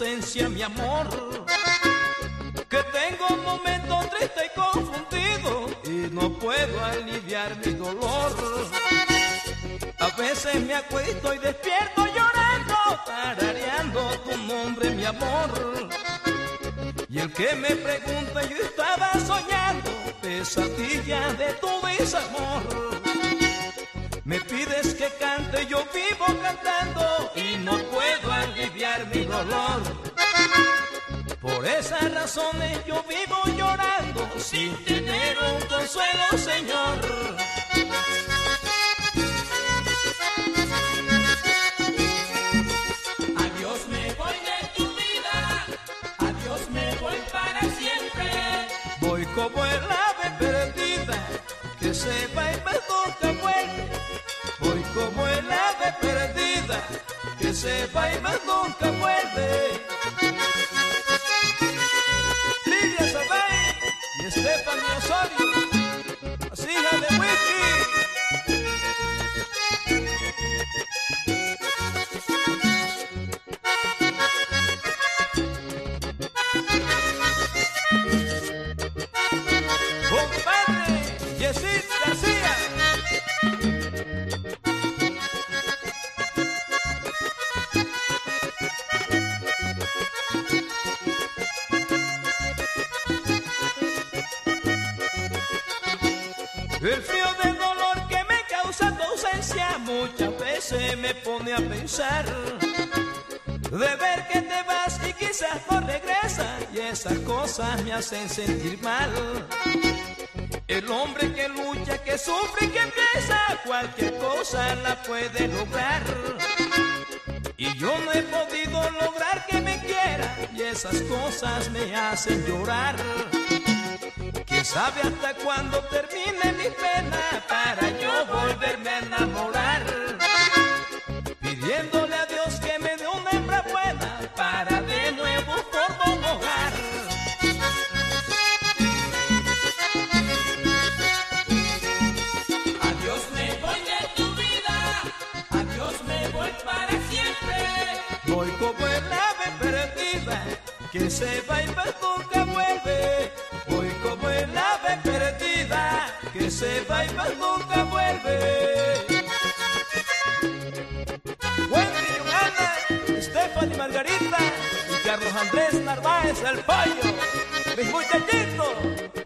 ausencia, mi amor, que tengo un momento triste y confundido y no puedo aliviar mi dolor. A veces me acuesto y despierto llorando, tarareando tu nombre, mi amor. Y el que me pregunta, yo estaba soñando pesadillas de tu desamor. Me pides que cante, yo vivo cantando y no puedo aliviar mi dolor. Por esas razones yo vivo llorando sin tener un consuelo, Señor. Adiós, me voy de tu vida, adiós, me voy para siempre. Voy como el ave perdida que se va y más nunca vuelve. Voy como el ave perdida que se va y más nunca vuelve. Lidia Sabay y Stephanie Osorio, las hijas de Wiki. Compadre Yesid García. El frío del dolor que me causa tu ausencia muchas veces me pone a pensar, de ver que te vas y quizás no regresas, y esas cosas me hacen sentir mal. El hombre que lucha, que sufre y que empieza, cualquier cosa la puede lograr. Y yo no he podido lograr que me quiera, y esas cosas me hacen llorar. ¿Quién sabe hasta cuándo termine mi pena para yo volverme a enamorar? Pidiéndole a Dios que me dé una hembra buena para de nuevo formar un hogar. Adiós, me voy de tu vida, adiós, me voy para siempre. Voy como el ave perdida que se va y más nunca vuelve. Voy como el ave perdida que se va y más nunca vuelve. Wendy, Johanna, Stephanie, Margarita y Carlos Andrés Narváez, el pollo, mis muchachitos.